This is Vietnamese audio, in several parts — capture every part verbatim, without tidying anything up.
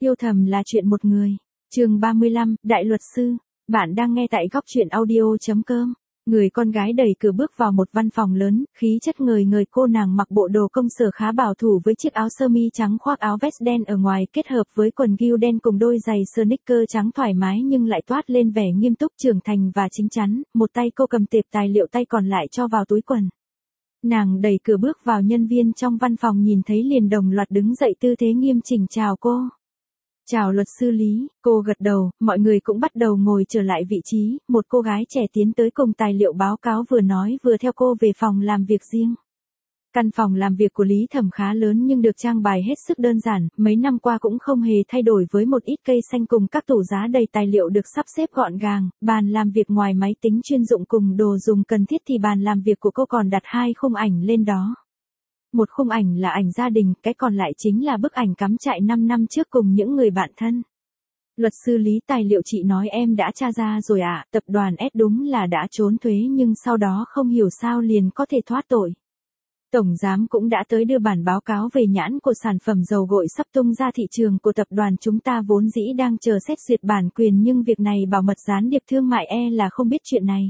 Yêu thầm là chuyện một người. Chương ba mươi lăm, Đại luật sư. Bạn đang nghe tại góc truyện audio chấm com. Người con gái đẩy cửa bước vào một văn phòng lớn, khí chất ngời ngời. Cô nàng mặc bộ đồ công sở khá bảo thủ với chiếc áo sơ mi trắng khoác áo vest đen ở ngoài, kết hợp với quần jean đen cùng đôi giày sneaker trắng thoải mái nhưng lại toát lên vẻ nghiêm túc, trưởng thành và chín chắn. Một tay cô cầm tệp tài liệu, tay còn lại cho vào túi quần. Nàng đẩy cửa bước vào, nhân viên trong văn phòng nhìn thấy liền đồng loạt đứng dậy, tư thế nghiêm chỉnh chào cô. Chào luật sư Lý, cô gật đầu, mọi người cũng bắt đầu ngồi trở lại vị trí. Một cô gái trẻ tiến tới cùng tài liệu báo cáo, vừa nói vừa theo cô về phòng làm việc riêng. Căn phòng làm việc của Lý Thẩm khá lớn nhưng được trang bày hết sức đơn giản, mấy năm qua cũng không hề thay đổi, với một ít cây xanh cùng các tủ giá đầy tài liệu được sắp xếp gọn gàng. Bàn làm việc ngoài máy tính chuyên dụng cùng đồ dùng cần thiết thì bàn làm việc của cô còn đặt hai khung ảnh lên đó. Một khung ảnh là ảnh gia đình, cái còn lại chính là bức ảnh cắm trại năm năm trước cùng những người bạn thân. Luật sư Lý, tài liệu chị nói em đã tra ra rồi ạ, à, tập đoàn S đúng là đã trốn thuế nhưng sau đó không hiểu sao liền có thể thoát tội. Tổng giám cũng đã tới đưa bản báo cáo về nhãn của sản phẩm dầu gội sắp tung ra thị trường của tập đoàn chúng ta, vốn dĩ đang chờ xét duyệt bản quyền nhưng việc này bảo mật gián điệp thương mại e là không biết chuyện này.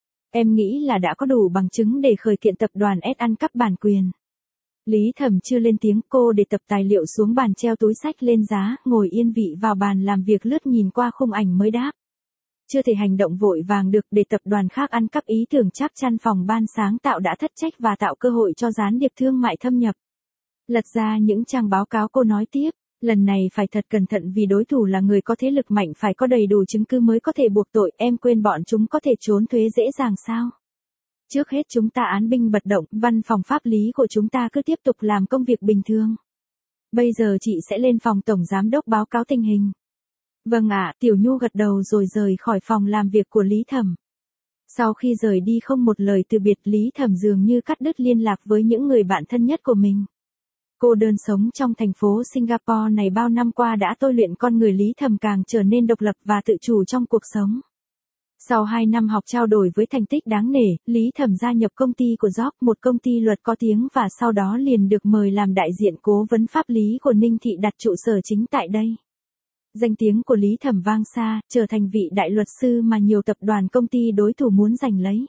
Em nghĩ là đã có đủ bằng chứng để khởi kiện tập đoàn S ăn cắp bản quyền. Lý Thẩm chưa lên tiếng, cô để tập tài liệu xuống bàn, treo túi sách lên giá, ngồi yên vị vào bàn làm việc, lướt nhìn qua khung ảnh mới đáp. Chưa thể hành động vội vàng được, để tập đoàn khác ăn cắp ý tưởng chắc chắn phòng ban sáng tạo đã thất trách và tạo cơ hội cho gián điệp thương mại thâm nhập. Lật ra những trang báo cáo, cô nói tiếp, lần này phải thật cẩn thận vì đối thủ là người có thế lực mạnh, phải có đầy đủ chứng cứ mới có thể buộc tội. Em quên bọn chúng có thể trốn thuế dễ dàng sao? Trước hết chúng ta án binh bật động, văn phòng pháp lý của chúng ta cứ tiếp tục làm công việc bình thường. Bây giờ chị sẽ lên phòng tổng giám đốc báo cáo tình hình. Vâng ạ, Tiểu Nhu gật đầu rồi rời khỏi phòng làm việc của Lý Thẩm. Sau khi rời đi không một lời từ biệt, Lý Thẩm dường như cắt đứt liên lạc với những người bạn thân nhất của mình. Cô đơn sống trong thành phố Singapore này bao năm qua đã tôi luyện con người Lý Thẩm càng trở nên độc lập và tự chủ trong cuộc sống. Sau hai năm học trao đổi với thành tích đáng nể, Lý Thẩm gia nhập công ty của Job, một công ty luật có tiếng, và sau đó liền được mời làm đại diện cố vấn pháp lý của Ninh Thị, đặt trụ sở chính tại đây. Danh tiếng của Lý Thẩm vang xa, trở thành vị đại luật sư mà nhiều tập đoàn công ty đối thủ muốn giành lấy.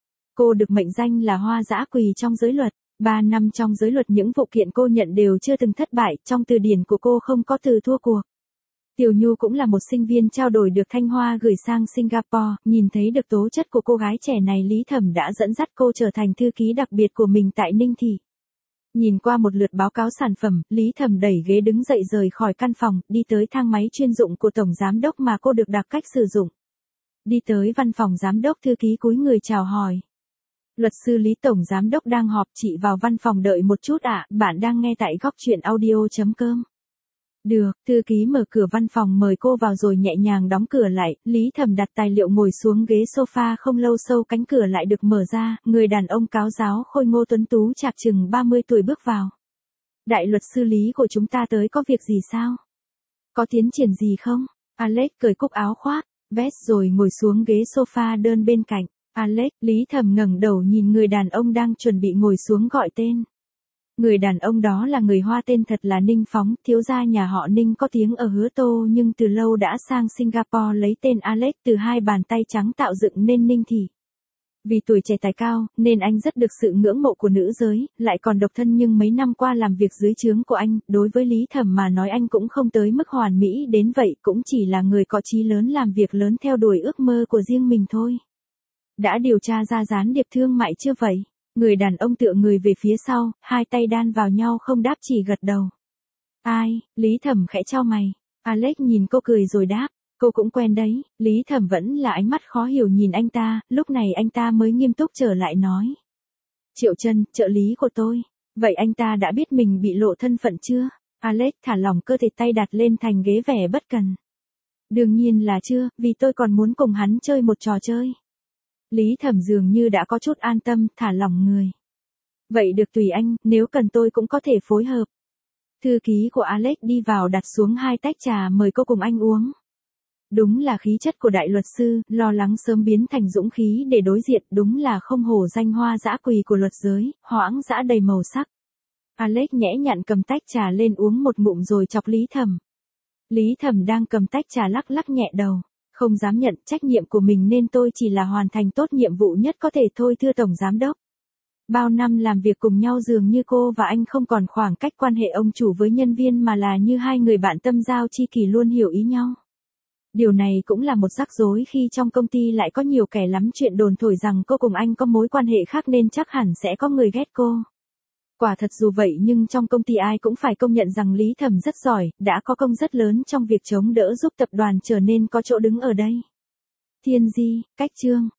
Cô được mệnh danh là hoa dã quỳ trong giới luật. Ba năm trong giới luật, những vụ kiện cô nhận đều chưa từng thất bại, trong từ điển của cô không có từ thua cuộc. Tiểu Nhu cũng là một sinh viên trao đổi được Thanh Hoa gửi sang Singapore, nhìn thấy được tố chất của cô gái trẻ này, Lý Thẩm đã dẫn dắt cô trở thành thư ký đặc biệt của mình tại Ninh Thị. Nhìn qua một lượt báo cáo sản phẩm, Lý Thẩm đẩy ghế đứng dậy rời khỏi căn phòng, đi tới thang máy chuyên dụng của tổng giám đốc mà cô được đặc cách sử dụng. Đi tới văn phòng giám đốc, thư ký cúi người chào hỏi. Luật sư Lý, tổng giám đốc đang họp, chị vào văn phòng đợi một chút ạ, à, bạn đang nghe tại góc truyện audio chấm com. Được, thư ký mở cửa văn phòng mời cô vào rồi nhẹ nhàng đóng cửa lại. Lý Thẩm đặt tài liệu ngồi xuống ghế sofa, không lâu sau cánh cửa lại được mở ra, người đàn ông cáo giáo khôi ngô tuấn tú chạc chừng ba mươi tuổi bước vào. Đại luật sư Lý của chúng ta tới có việc gì sao? Có tiến triển gì không? Alex cởi cúc áo khoác, vest rồi ngồi xuống ghế sofa đơn bên cạnh. Alex, Lý Thẩm ngẩng đầu nhìn người đàn ông đang chuẩn bị ngồi xuống gọi tên. Người đàn ông đó là người Hoa, tên thật là Ninh Phóng, thiếu gia nhà họ Ninh có tiếng ở Hứa Tô nhưng từ lâu đã sang Singapore, lấy tên Alex từ hai bàn tay trắng tạo dựng nên Ninh Thị. Vì tuổi trẻ tài cao, nên anh rất được sự ngưỡng mộ của nữ giới, lại còn độc thân nhưng mấy năm qua làm việc dưới trướng của anh, đối với Lý Thẩm mà nói anh cũng không tới mức hoàn mỹ đến vậy, cũng chỉ là người có chí lớn, làm việc lớn theo đuổi ước mơ của riêng mình thôi. Đã điều tra ra gián điệp thương mại chưa vậy? Người đàn ông tựa người về phía sau, hai tay đan vào nhau không đáp, chỉ gật đầu. Ai? Lý Thẩm khẽ chau mày. Alex nhìn cô cười rồi đáp, cô cũng quen đấy. Lý Thẩm vẫn là ánh mắt khó hiểu nhìn anh ta, lúc này anh ta mới nghiêm túc trở lại nói. Triệu Trân, trợ lý của tôi. Vậy anh ta đã biết mình bị lộ thân phận chưa? Alex thả lỏng cơ thể, tay đặt lên thành ghế vẻ bất cần. Đương nhiên là chưa, vì tôi còn muốn cùng hắn chơi một trò chơi. Lý Thẩm dường như đã có chút an tâm, thả lỏng người. Vậy được, tùy anh, nếu cần tôi cũng có thể phối hợp. Thư ký của Alex đi vào đặt xuống hai tách trà, mời cô cùng anh uống. Đúng là khí chất của đại luật sư, lo lắng sớm biến thành dũng khí để đối diện, đúng là không hổ danh hoa dã quỳ của luật giới, hoãng dã đầy màu sắc. Alex nhẽ nhặn cầm tách trà lên uống một ngụm rồi chọc Lý Thẩm. Lý Thẩm đang cầm tách trà lắc lắc nhẹ đầu. Không dám nhận trách nhiệm của mình nên tôi chỉ là hoàn thành tốt nhiệm vụ nhất có thể thôi thưa Tổng Giám Đốc. Bao năm làm việc cùng nhau dường như cô và anh không còn khoảng cách quan hệ ông chủ với nhân viên mà là như hai người bạn tâm giao tri kỷ luôn hiểu ý nhau. Điều này cũng là một rắc rối khi trong công ty lại có nhiều kẻ lắm chuyện đồn thổi rằng cô cùng anh có mối quan hệ khác nên chắc hẳn sẽ có người ghét cô. Quả thật dù vậy nhưng trong công ty ai cũng phải công nhận rằng Lý Thẩm rất giỏi, đã có công rất lớn trong việc chống đỡ giúp tập đoàn trở nên có chỗ đứng ở đây. Thiên Di, Cách Chương